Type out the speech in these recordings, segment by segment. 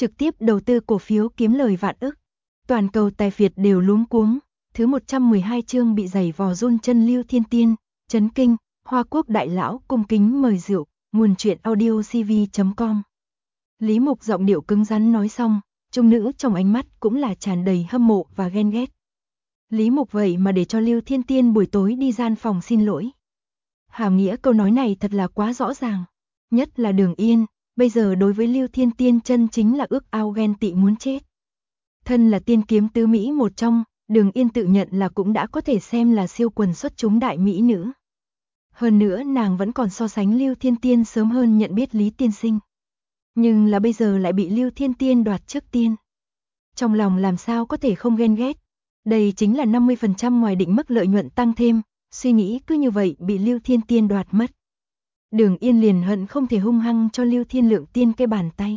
trực tiếp đầu tư cổ phiếu kiếm lời vạn ức. Toàn cầu tài phiệt đều luống cuống, thứ 112 chương bị giày vò run chân Lưu Thiên Tiên, chấn kinh, Hoa Quốc đại lão cung kính mời rượu, nguồn truyện audio cv.com. Lý Mục giọng điệu cứng rắn nói xong, trung nữ trong ánh mắt cũng là tràn đầy hâm mộ và ghen ghét. Lý Mục vậy mà để cho Lưu Thiên Tiên buổi tối đi gian phòng xin lỗi. Hàm nghĩa câu nói này thật là quá rõ ràng, nhất là Đường Yên, bây giờ đối với Lưu Thiên Tiên chân chính là ước ao ghen tị muốn chết. Thân là tiên kiếm tứ mỹ một trong, Đường Yên tự nhận là cũng đã có thể xem là siêu quần xuất chúng đại mỹ nữ. Hơn nữa nàng vẫn còn so sánh Lưu Thiên Tiên sớm hơn nhận biết Lý Tiên Sinh. Nhưng là bây giờ lại bị Lưu Thiên Tiên đoạt trước tiên. Trong lòng làm sao có thể không ghen ghét. Đây chính là 50% ngoài định mức lợi nhuận tăng thêm, suy nghĩ cứ như vậy bị Lưu Thiên Tiên đoạt mất. Đường Yên liền hận không thể hung hăng cho Lưu Thiên Lượng Tiên cái bàn tay.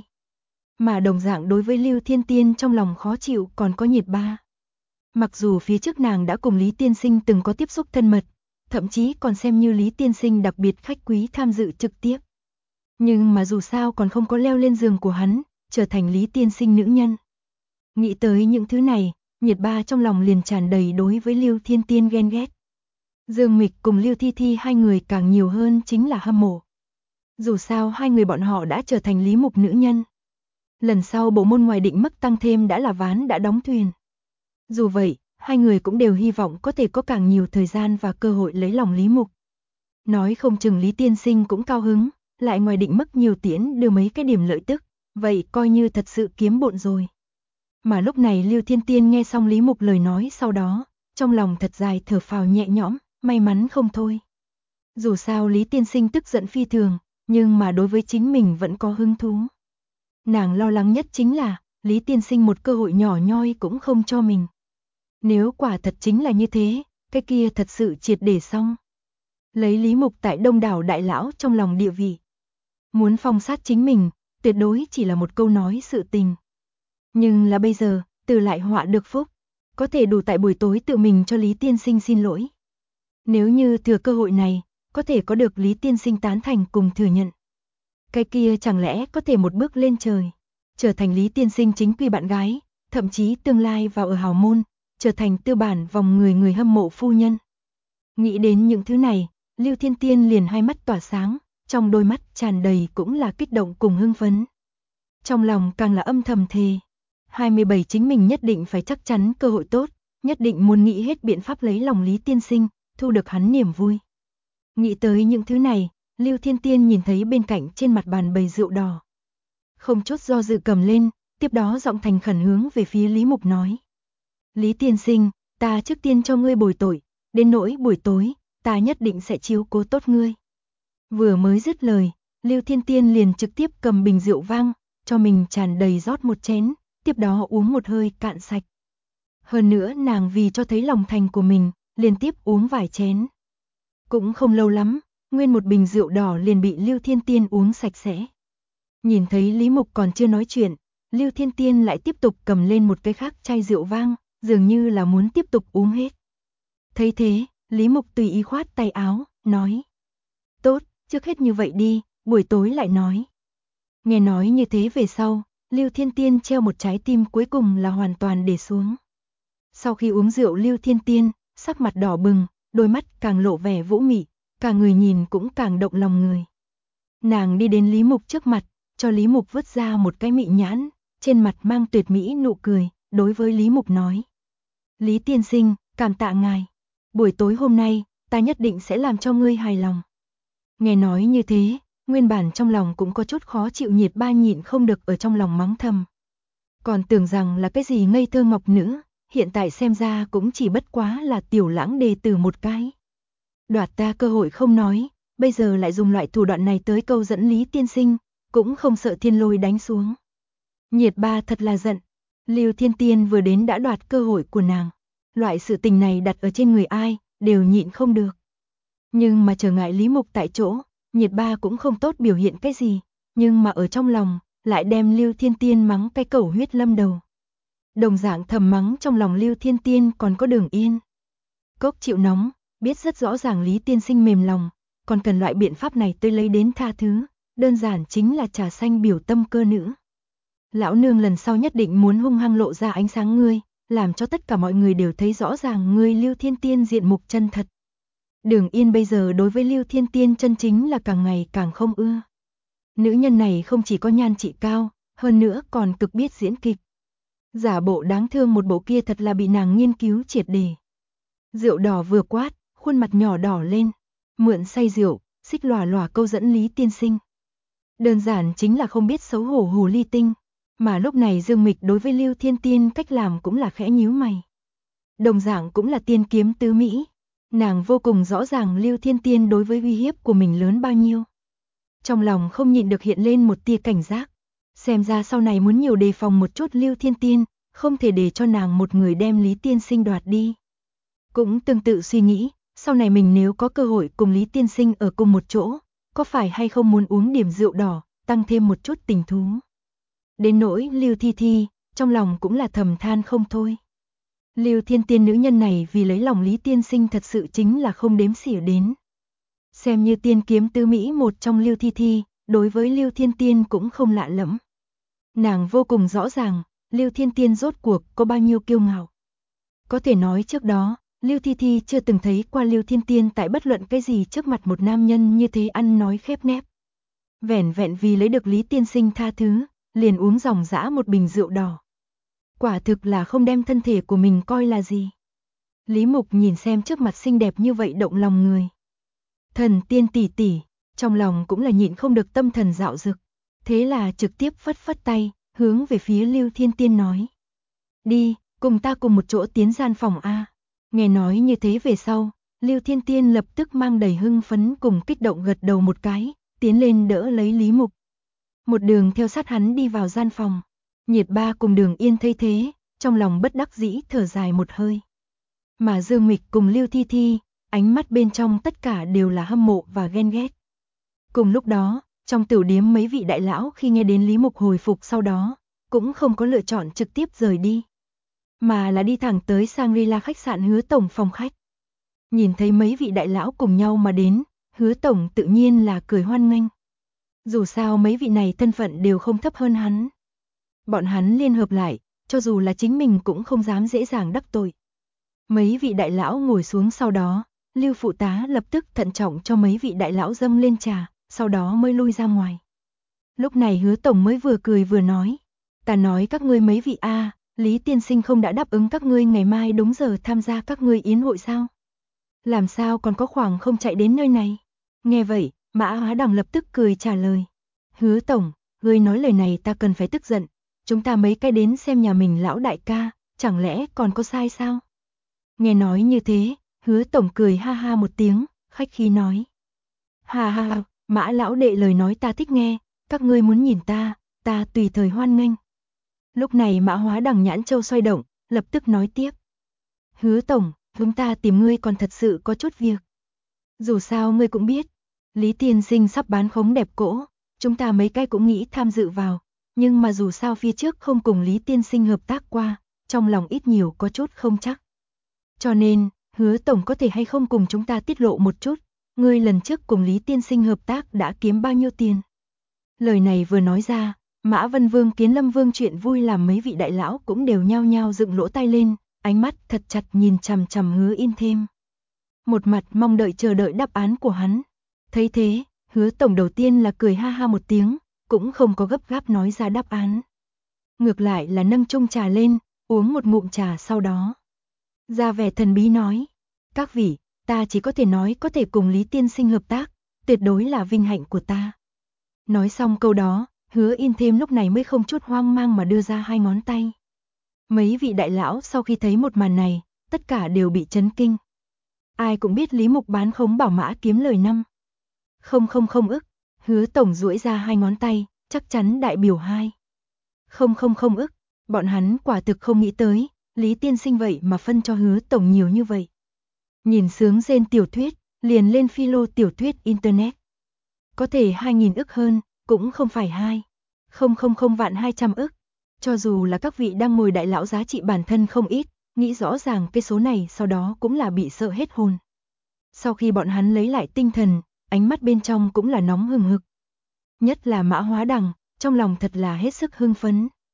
Mà đồng dạng đối với Lưu Thiên Tiên trong lòng khó chịu còn có Nhiệt Ba. Mặc dù phía trước nàng đã cùng Lý Tiên Sinh từng có tiếp xúc thân mật, thậm chí còn xem như Lý Tiên Sinh đặc biệt khách quý tham dự trực tiếp. Nhưng mà dù sao còn không có leo lên giường của hắn, trở thành Lý Tiên Sinh nữ nhân. Nghĩ tới những thứ này, Nhiệt Ba trong lòng liền tràn đầy đối với Lưu Thiên Tiên ghen ghét. Dương Mịch cùng Lưu Thi Thi hai người càng nhiều hơn chính là hâm mộ. Dù sao hai người bọn họ đã trở thành Lý Mục nữ nhân. Lần sau bộ môn ngoài định mức tăng thêm đã là ván đã đóng thuyền. Dù vậy, hai người cũng đều hy vọng có thể có càng nhiều thời gian và cơ hội lấy lòng Lý Mục. Nói không chừng Lý Tiên Sinh cũng cao hứng, lại ngoài định mức nhiều tiễn đưa mấy cái điểm lợi tức, vậy coi như thật sự kiếm bộn rồi. Mà lúc này Lưu Thiên Tiên nghe xong Lý Mục lời nói sau đó, trong lòng thật dài thở phào nhẹ nhõm, may mắn không thôi. Dù sao Lý Tiên Sinh tức giận phi thường, nhưng mà đối với chính mình vẫn có hứng thú. Nàng lo lắng nhất chính là, Lý Tiên Sinh một cơ hội nhỏ nhoi cũng không cho mình. Nếu quả thật chính là như thế, cái kia thật sự triệt để xong. Lấy Lý Mục tại đông đảo đại lão trong lòng địa vị. Muốn phong sát chính mình, tuyệt đối chỉ là một câu nói sự tình. Nhưng là bây giờ, từ lại họa được phúc, có thể đủ tại buổi tối tự mình cho Lý Tiên Sinh xin lỗi. Nếu như thừa cơ hội này, có thể có được Lý Tiên Sinh tán thành cùng thừa nhận. Cái kia chẳng lẽ có thể một bước lên trời, trở thành Lý Tiên Sinh chính quy bạn gái, thậm chí tương lai vào ở hào môn, trở thành tư bản vòng người hâm mộ phu nhân. Nghĩ đến những thứ này, Lưu Thiên Tiên liền hai mắt tỏa sáng, trong đôi mắt tràn đầy cũng là kích động cùng hưng phấn. Trong lòng càng là âm thầm thề, 27 chính mình nhất định phải chắc chắn cơ hội tốt, nhất định muốn nghĩ hết biện pháp lấy lòng Lý Tiên Sinh, thu được hắn niềm vui. Nghĩ tới những thứ này, Lưu Thiên Tiên nhìn thấy bên cạnh trên mặt bàn bày rượu đỏ. Không chút do dự cầm lên, tiếp đó giọng thành khẩn hướng về phía Lý Mục nói. Lý Tiên Sinh, ta trước tiên cho ngươi bồi tội, đến nỗi buổi tối, ta nhất định sẽ chiếu cố tốt ngươi. Vừa mới dứt lời, Lưu Thiên Tiên liền trực tiếp cầm bình rượu vang, cho mình tràn đầy rót một chén, tiếp đó uống một hơi cạn sạch. Hơn nữa nàng vì cho thấy lòng thành của mình, liên tiếp uống vài chén. Cũng không lâu lắm, nguyên một bình rượu đỏ liền bị Lưu Thiên Tiên uống sạch sẽ. Nhìn thấy Lý Mục còn chưa nói chuyện, Lưu Thiên Tiên lại tiếp tục cầm lên một cái khác chai rượu vang, dường như là muốn tiếp tục uống hết. Thấy thế, Lý Mục tùy ý khoát tay áo, nói. Tốt, trước hết như vậy đi, buổi tối lại nói. Nghe nói như thế về sau, Lưu Thiên Tiên treo một trái tim cuối cùng là hoàn toàn để xuống. Sau khi uống rượu Lưu Thiên Tiên, sắc mặt đỏ bừng, đôi mắt càng lộ vẻ vũ mị, cả người nhìn cũng càng động lòng người. Nàng đi đến Lý Mục trước mặt, cho Lý Mục vứt ra một cái mị nhãn, trên mặt mang tuyệt mỹ nụ cười, đối với Lý Mục nói. Lý Tiên Sinh, cảm tạ ngài. Buổi tối hôm nay, ta nhất định sẽ làm cho ngươi hài lòng. Nghe nói như thế, nguyên bản trong lòng cũng có chút khó chịu Nhiệt Ba nhịn không được ở trong lòng mắng thầm. Còn tưởng rằng là cái gì ngây thơ ngọc nữ, hiện tại xem ra cũng chỉ bất quá là tiểu lãng đề từ một cái. Đoạt ta cơ hội không nói, bây giờ lại dùng loại thủ đoạn này tới câu dẫn Lý Tiên Sinh, cũng không sợ thiên lôi đánh xuống. Nhiệt Ba thật là giận, Lưu Thiên Tiên vừa đến đã đoạt cơ hội của nàng. Loại sự tình này đặt ở trên người ai, đều nhịn không được. Nhưng mà trở ngại Lý Mục tại chỗ, Nhiệt Ba cũng không tốt biểu hiện cái gì, nhưng mà ở trong lòng, lại đem Lưu Thiên Tiên mắng cái cẩu huyết lâm đầu. Đồng dạng thầm mắng trong lòng Lưu Thiên Tiên còn có Đường Yên. Cốc chịu nóng, biết rất rõ ràng Lý Tiên Sinh mềm lòng, còn cần loại biện pháp này tới lấy đến tha thứ, đơn giản chính là trà xanh biểu tâm cơ nữ. Lão nương lần sau nhất định muốn hung hăng lộ ra ánh sáng ngươi, làm cho tất cả mọi người đều thấy rõ ràng ngươi Lưu Thiên Tiên diện mục chân thật. Đường Yên bây giờ đối với Lưu Thiên Tiên chân chính là càng ngày càng không ưa. Nữ nhân này không chỉ có nhan trị cao, hơn nữa còn cực biết diễn kịch. Giả bộ đáng thương một bộ kia thật là bị nàng nghiên cứu triệt để. Rượu đỏ vừa quát, khuôn mặt nhỏ đỏ lên, mượn say rượu, xích lòa lòa câu dẫn Lý Tiên Sinh. Đơn giản chính là không biết xấu hổ hồ ly tinh, mà lúc này Dương Mịch đối với Lưu Thiên Tiên cách làm cũng là khẽ nhíu mày. Đồng dạng cũng là tiên kiếm tứ mỹ, nàng vô cùng rõ ràng Lưu Thiên Tiên đối với uy hiếp của mình lớn bao nhiêu. Trong lòng không nhịn được hiện lên một tia cảnh giác, xem ra sau này muốn nhiều đề phòng một chút Lưu Thiên Tiên, không thể để cho nàng một người đem Lý Tiên Sinh đoạt đi. Cũng tương tự suy nghĩ, sau này mình nếu có cơ hội cùng Lý Tiên Sinh ở cùng một chỗ, có phải hay không muốn uống điểm rượu đỏ, tăng thêm một chút tình thú. Đến nỗi Lưu Thi Thi, trong lòng cũng là thầm than không thôi. Lưu Thiên Tiên nữ nhân này vì lấy lòng Lý Tiên Sinh thật sự chính là không đếm xỉa đến. Xem như tiên kiếm tứ mỹ một trong Lưu Thi Thi, đối với Lưu Thiên Tiên cũng không lạ lẫm. Nàng vô cùng rõ ràng, Lưu Thiên Tiên rốt cuộc có bao nhiêu kiêu ngạo. Có thể nói trước đó, Lưu Thi Thi chưa từng thấy qua Lưu Thiên Tiên tại bất luận cái gì trước mặt một nam nhân như thế ăn nói khép nép. Vẻn vẹn vì lấy được Lý Tiên Sinh tha thứ, liền uống ròng rã một bình rượu đỏ. Quả thực là không đem thân thể của mình coi là gì. Lý Mục nhìn xem trước mặt xinh đẹp như vậy động lòng người. Thần tiên tỷ tỷ, trong lòng cũng là nhịn không được tâm thần dạo dực. Thế là trực tiếp phất phất tay, hướng về phía Lưu Thiên Tiên nói. Đi, cùng ta cùng một chỗ tiến gian phòng A. Nghe nói như thế về sau, Lưu Thiên Tiên lập tức mang đầy hưng phấn cùng kích động gật đầu một cái, tiến lên đỡ lấy Lý Mục. Một đường theo sát hắn đi vào gian phòng. Nhiệt Ba cùng Đường Yên thấy thế, trong lòng bất đắc dĩ thở dài một hơi. Mà Dương Mịch cùng Lưu Thi Thi, ánh mắt bên trong tất cả đều là hâm mộ và ghen ghét. Cùng lúc đó, trong tiểu điếm mấy vị đại lão khi nghe đến Lý Mục hồi phục sau đó, cũng không có lựa chọn trực tiếp rời đi, mà là đi thẳng tới Shangri-La khách sạn Hứa Tổng phòng khách. Nhìn thấy mấy vị đại lão cùng nhau mà đến, Hứa Tổng tự nhiên là cười hoan nghênh. Dù sao mấy vị này thân phận đều không thấp hơn hắn. Bọn hắn liên hợp lại, cho dù là chính mình cũng không dám dễ dàng đắc tội. Mấy vị đại lão ngồi xuống sau đó, Lưu phụ tá lập tức thận trọng cho mấy vị đại lão dâng lên trà, sau đó mới lui ra ngoài. Lúc này Hứa Tổng mới vừa cười vừa nói, ta nói các ngươi mấy vị a, Lý Tiên Sinh không đã đáp ứng các ngươi ngày mai đúng giờ tham gia các ngươi yến hội sao? Làm sao còn có khoảng không chạy đến nơi này? Nghe vậy, Mã Hóa Đằng lập tức cười trả lời. Hứa Tổng, ngươi nói lời này ta cần phải tức giận. Chúng ta mấy cái đến xem nhà mình lão đại ca, chẳng lẽ còn có sai sao? Nghe nói như thế, Hứa Tổng cười ha ha một tiếng, khách khí nói. Ha ha, Mã lão đệ lời nói ta thích nghe, các ngươi muốn nhìn ta tùy thời hoan nghênh. Lúc này Mã Hóa Đằng nhãn châu xoay động, lập tức nói tiếp. Hứa Tổng, chúng ta tìm ngươi còn thật sự có chút việc. Dù sao ngươi cũng biết, Lý Tiên Sinh sắp bán khống đẹp cỗ, chúng ta mấy cái cũng nghĩ tham dự vào, nhưng mà dù sao phía trước không cùng Lý Tiên Sinh hợp tác qua, trong lòng ít nhiều có chút không chắc. Cho nên, Hứa Tổng có thể hay không cùng chúng ta tiết lộ một chút, ngươi lần trước cùng Lý Tiên Sinh hợp tác đã kiếm bao nhiêu tiền? Lời này vừa nói ra, Mã Vân Vương Kiến Lâm Vương chuyện vui làm mấy vị đại lão cũng đều nhao nhao dựng lỗ tai lên, ánh mắt thật chặt nhìn chằm chằm Hứa Yên thêm. Một mặt mong đợi chờ đợi đáp án của hắn. Thấy thế, Hứa Tổng đầu tiên là cười ha ha một tiếng, cũng không có gấp gáp nói ra đáp án. Ngược lại là nâng chung trà lên, uống một ngụm trà sau đó. Ra vẻ thần bí nói, các vị, ta chỉ có thể nói có thể cùng Lý Tiên Sinh hợp tác, tuyệt đối là vinh hạnh của ta. Nói xong câu đó, Hứa Yên thêm lúc này mới không chút hoang mang mà đưa ra hai ngón tay. Mấy vị đại lão sau khi thấy một màn này, tất cả đều bị chấn kinh. Ai cũng biết Lý Mục bán khống bảo mã kiếm lời năm. Không ức, Hứa Tổng duỗi ra hai ngón tay, chắc chắn đại biểu hai. Không ức, bọn hắn quả thực không nghĩ tới, Lý Tiên Sinh vậy mà phân cho Hứa Tổng nhiều như vậy. Nhìn sướng rên tiểu thuyết, liền lên philo tiểu thuyết internet. Có thể 2.000 ức hơn, cũng không phải 2,000 ức. Cho dù là các vị đang ngồi đại lão giá trị bản thân không ít, nghĩ rõ ràng cái số này sau đó cũng là bị sợ hết hồn. Sau khi bọn hắn lấy lại tinh thần, ánh mắt bên trong cũng là nóng hừng hực. Nhất là Mã Hóa Đằng, trong lòng thật là hết sức hưng phấn.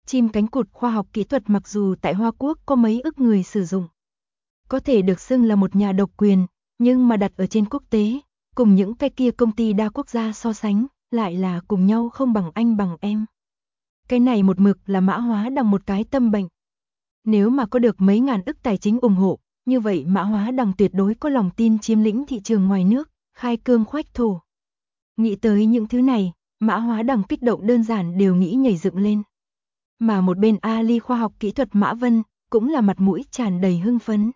Chim cánh cụt khoa học kỹ thuật mặc dù tại Hoa Quốc có mấy ức người sử dụng, có thể được xưng là một nhà độc quyền, nhưng mà đặt ở trên quốc tế, cùng những cái kia công ty đa quốc gia so sánh, lại là cùng nhau không bằng anh bằng em. Cái này một mực là Mã Hóa Đằng một cái tâm bệnh. Nếu mà có được mấy ngàn ức tài chính ủng hộ, như vậy Mã Hóa Đằng tuyệt đối có lòng tin chiếm lĩnh thị trường ngoài nước, khai cương khoách thổ. Nghĩ tới những thứ này, Mã Hóa Đằng kích động đơn giản đều nghĩ nhảy dựng lên. Mà một bên Ali khoa học kỹ thuật Mã Vân, cũng là mặt mũi tràn đầy hưng phấn.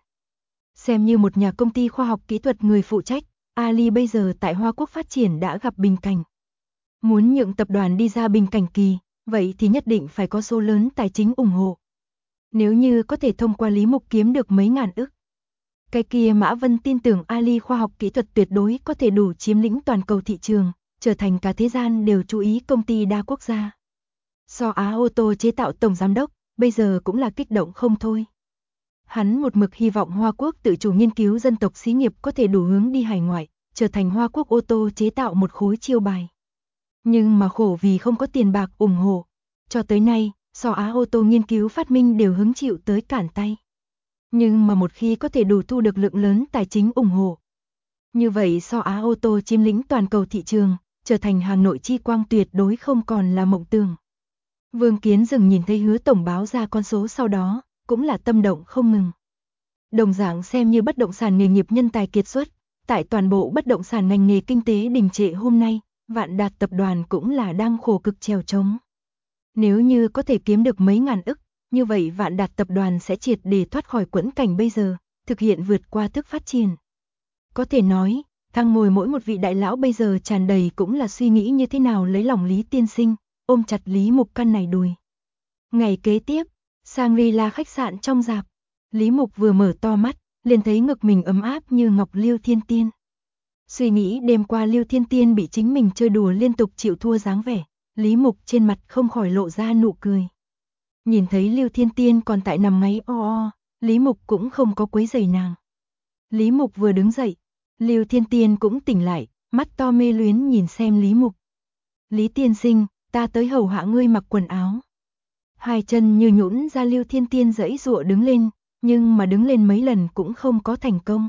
Xem như một nhà công ty khoa học kỹ thuật người phụ trách, Ali bây giờ tại Hoa Quốc phát triển đã gặp bình cảnh. Muốn nhượng tập đoàn đi ra bình cảnh kỳ, vậy thì nhất định phải có số lớn tài chính ủng hộ. Nếu như có thể thông qua Lý Mục kiếm được mấy ngàn ức, cái kia Mã Vân tin tưởng Ali khoa học kỹ thuật tuyệt đối có thể đủ chiếm lĩnh toàn cầu thị trường, trở thành cả thế gian đều chú ý công ty đa quốc gia. So Á ô tô chế tạo tổng giám đốc, bây giờ cũng là kích động không thôi. Hắn một mực hy vọng Hoa Quốc tự chủ nghiên cứu dân tộc xí nghiệp có thể đủ hướng đi hải ngoại, trở thành Hoa Quốc ô tô chế tạo một khối chiêu bài. Nhưng mà khổ vì không có tiền bạc ủng hộ, cho tới nay, So Á ô tô nghiên cứu phát minh đều hứng chịu tới cản tay. Nhưng mà một khi có thể đủ thu được lượng lớn tài chính ủng hộ, như vậy So Á ô tô chiếm lĩnh toàn cầu thị trường, trở thành Hà Nội chi quang tuyệt đối không còn là mộng tưởng. Vương Kiến Dừng nhìn thấy Hứa tổng báo ra con số sau đó, cũng là tâm động không ngừng. Đồng dạng xem như bất động sản nghề nghiệp nhân tài kiệt xuất, tại toàn bộ bất động sản ngành nghề kinh tế đình trệ hôm nay, Vạn Đạt tập đoàn cũng là đang khổ cực trèo trống. Nếu như có thể kiếm được mấy ngàn ức, như vậy Vạn Đạt tập đoàn sẽ triệt để thoát khỏi quẫn cảnh bây giờ, thực hiện vượt qua thức phát triển. Có thể nói, thang ngồi mỗi một vị đại lão bây giờ tràn đầy cũng là suy nghĩ như thế nào lấy lòng Lý tiên sinh, ôm chặt Lý Mục căn này đùi. Ngày kế tiếp, Shangri-La khách sạn trong rạp, Lý Mục vừa mở to mắt, liền thấy ngực mình ấm áp như ngọc Liêu Thiên Tiên. Suy nghĩ đêm qua Liêu Thiên Tiên bị chính mình chơi đùa liên tục chịu thua dáng vẻ, Lý Mục trên mặt không khỏi lộ ra nụ cười. Nhìn thấy Liêu Thiên Tiên còn tại nằm ngáy o o, Lý Mục cũng không có quấy rầy nàng. Lý Mục vừa đứng dậy, Liêu Thiên Tiên cũng tỉnh lại, mắt to mê luyến nhìn xem Lý Mục. Lý tiên sinh, ta tới hầu hạ ngươi mặc quần áo. Hai chân như nhũn ra Liêu Thiên Tiên giãy giụa đứng lên, nhưng mà đứng lên mấy lần cũng không có thành công.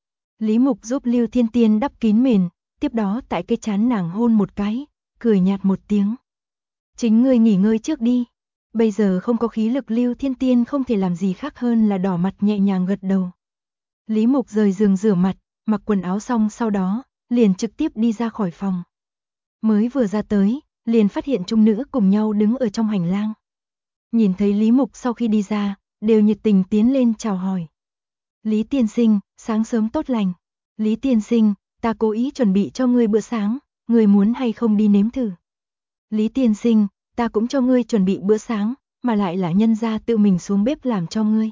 Lý Mục giúp Liêu Thiên Tiên đắp kín mền, tiếp đó tại cái trán nàng hôn một cái, cười nhạt một tiếng. Chính ngươi nghỉ ngơi trước đi. Bây giờ không có khí lực Liêu Thiên Tiên không thể làm gì khác hơn là đỏ mặt nhẹ nhàng gật đầu. Lý Mục rời giường rửa mặt, mặc quần áo xong sau đó, liền trực tiếp đi ra khỏi phòng. Mới vừa ra tới, liền phát hiện trung nữ cùng nhau đứng ở trong hành lang. Nhìn thấy Lý Mục sau khi đi ra, đều nhiệt tình tiến lên chào hỏi. Lý tiên sinh, sáng sớm tốt lành. Lý tiên sinh, ta cố ý chuẩn bị cho ngươi bữa sáng, ngươi muốn hay không đi nếm thử. Lý tiên sinh, ta cũng cho ngươi chuẩn bị bữa sáng, mà lại là nhân gia tự mình xuống bếp làm cho ngươi.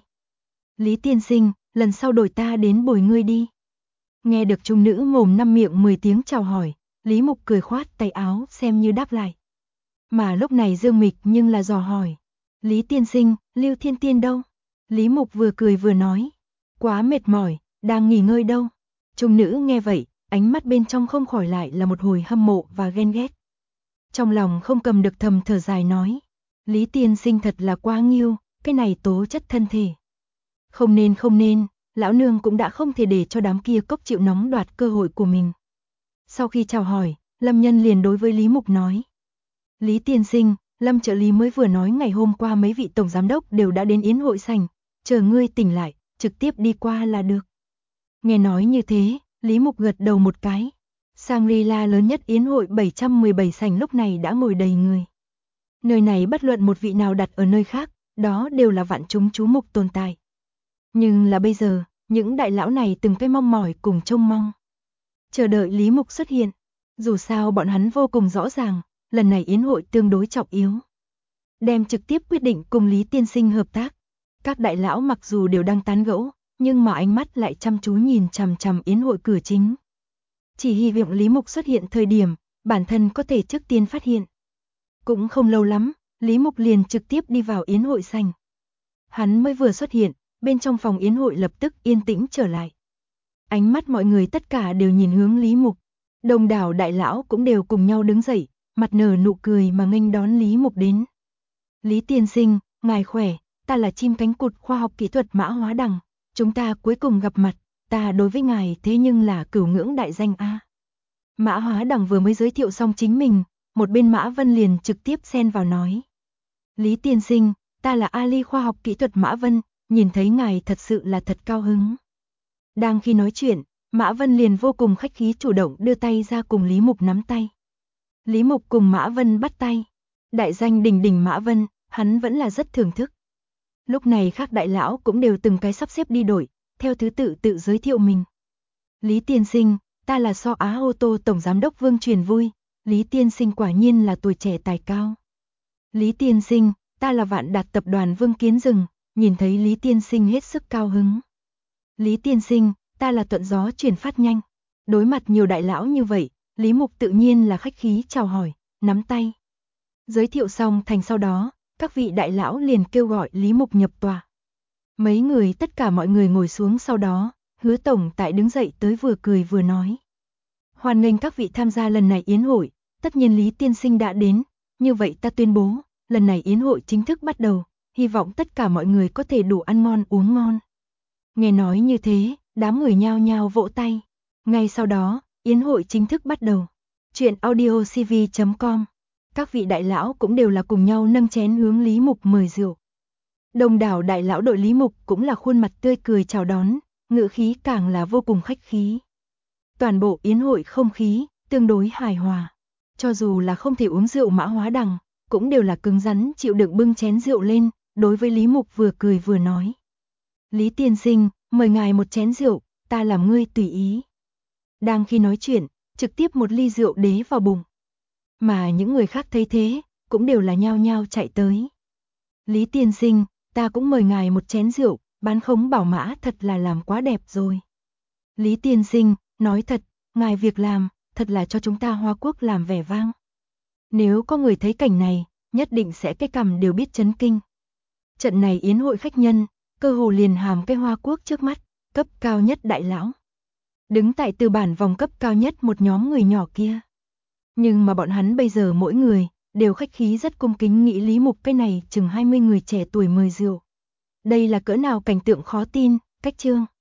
Lý tiên sinh, lần sau đổi ta đến bồi ngươi đi. Nghe được trung nữ mồm năm miệng 10 tiếng chào hỏi, Lý Mục cười khoát tay áo xem như đáp lại. Mà lúc này Dương Mịch nhưng là dò hỏi. Lý tiên sinh, Liêu Thiên Tiên đâu? Lý Mục vừa cười vừa nói. Quá mệt mỏi, đang nghỉ ngơi đâu. Trung nữ nghe vậy, ánh mắt bên trong không khỏi lại là một hồi hâm mộ và ghen ghét. Trong lòng không cầm được thầm thở dài nói. Lý tiên sinh thật là quá nghiêu, cái này tố chất thân thể. Không nên, lão nương cũng đã không thể để cho đám kia cốc chịu nóng đoạt cơ hội của mình. Sau khi chào hỏi, Lâm Nhân liền đối với Lý Mục nói. Lý tiên sinh, Lâm trợ lý mới vừa nói ngày hôm qua mấy vị tổng giám đốc đều đã đến yến hội sảnh, chờ ngươi tỉnh lại, trực tiếp đi qua là được. Nghe nói như thế, Lý Mục gật đầu một cái. Shangri-La lớn nhất yến hội 717 sảnh lúc này đã ngồi đầy người. Nơi này bất luận một vị nào đặt ở nơi khác, đó đều là vạn chúng chú mục tồn tại. Nhưng là bây giờ, những đại lão này từng cái mong mỏi cùng trông mong. Chờ đợi Lý Mục xuất hiện. Dù sao bọn hắn vô cùng rõ ràng, lần này yến hội tương đối trọng yếu. Đem trực tiếp quyết định cùng Lý tiên sinh hợp tác. Các đại lão mặc dù đều đang tán gẫu, nhưng mà ánh mắt lại chăm chú nhìn chằm chằm yến hội cửa chính. Chỉ hy vọng Lý Mục xuất hiện thời điểm, bản thân có thể trước tiên phát hiện. Cũng không lâu lắm, Lý Mục liền trực tiếp đi vào yến hội sảnh. Hắn mới vừa xuất hiện, bên trong phòng yến hội lập tức yên tĩnh trở lại. Ánh mắt mọi người tất cả đều nhìn hướng Lý Mục. Đông đảo đại lão cũng đều cùng nhau đứng dậy, mặt nở nụ cười mà nghênh đón Lý Mục đến. Lý tiên sinh, ngài khỏe, ta là chim cánh cụt khoa học kỹ thuật Mã Hóa Đằng, chúng ta cuối cùng gặp mặt, ta đối với ngài thế nhưng là cửu ngưỡng đại danh a. Mã Hóa Đằng vừa mới giới thiệu xong chính mình, một bên Mã Vân liền trực tiếp xen vào nói. Lý tiên sinh, ta là Ali khoa học kỹ thuật Mã Vân, nhìn thấy ngài thật sự là thật cao hứng. Đang khi nói chuyện, Mã Vân liền vô cùng khách khí chủ động đưa tay ra cùng Lý Mục nắm tay. Lý Mục cùng Mã Vân bắt tay. Đại danh đỉnh đỉnh Mã Vân, hắn vẫn là rất thưởng thức. Lúc này các đại lão cũng đều từng cái sắp xếp đi đổi, theo thứ tự tự giới thiệu mình. Lý tiên sinh, ta là So Á ô tô tổng giám đốc Vương Truyền Vui, Lý tiên sinh quả nhiên là tuổi trẻ tài cao. Lý tiên sinh, ta là Vạn Đạt tập đoàn Vương Kiến Dừng, nhìn thấy Lý tiên sinh hết sức cao hứng. Lý tiên sinh, ta là Thuận Gió Chuyển Phát Nhanh. Đối mặt nhiều đại lão như vậy, Lý Mục tự nhiên là khách khí chào hỏi, nắm tay. Giới thiệu xong thành sau đó, các vị đại lão liền kêu gọi Lý Mục nhập tòa. Mấy người tất cả mọi người ngồi xuống sau đó, Hứa tổng tại đứng dậy tới vừa cười vừa nói. Hoan nghênh các vị tham gia lần này yến hội, tất nhiên Lý tiên sinh đã đến, như vậy ta tuyên bố, lần này yến hội chính thức bắt đầu, hy vọng tất cả mọi người có thể đủ ăn ngon uống ngon. Nghe nói như thế, đám người nhao nhao vỗ tay. Ngay sau đó, yến hội chính thức bắt đầu. Chuyện audiocv.com. Các vị đại lão cũng đều là cùng nhau nâng chén hướng Lý Mục mời rượu. Đông đảo đại lão đội Lý Mục cũng là khuôn mặt tươi cười chào đón, ngữ khí càng là vô cùng khách khí. Toàn bộ yến hội không khí tương đối hài hòa. Cho dù là không thể uống rượu Mã Hóa Đằng, cũng đều là cứng rắn chịu đựng bưng chén rượu lên, đối với Lý Mục vừa cười vừa nói. Lý tiên sinh, mời ngài một chén rượu, ta làm ngươi tùy ý. Đang khi nói chuyện, trực tiếp một ly rượu đế vào bụng. Mà những người khác thấy thế, cũng đều là nhao nhao chạy tới. Lý tiên sinh, ta cũng mời ngài một chén rượu, bán khống bảo mã thật là làm quá đẹp rồi. Lý tiên sinh, nói thật, ngài việc làm, thật là cho chúng ta Hoa Quốc làm vẻ vang. Nếu có người thấy cảnh này, nhất định sẽ cái cằm đều biết chấn kinh. Trận này yến hội khách nhân, cơ hồ liền hàm cái Hoa Quốc trước mắt, cấp cao nhất đại lão. Đứng tại tư bản vòng cấp cao nhất một nhóm người nhỏ kia. Nhưng mà bọn hắn bây giờ mỗi người, đều khách khí rất cung kính nghĩ Lý Mục cái này chừng 20 người trẻ tuổi mời rượu. Đây là cỡ nào cảnh tượng khó tin, cách chương.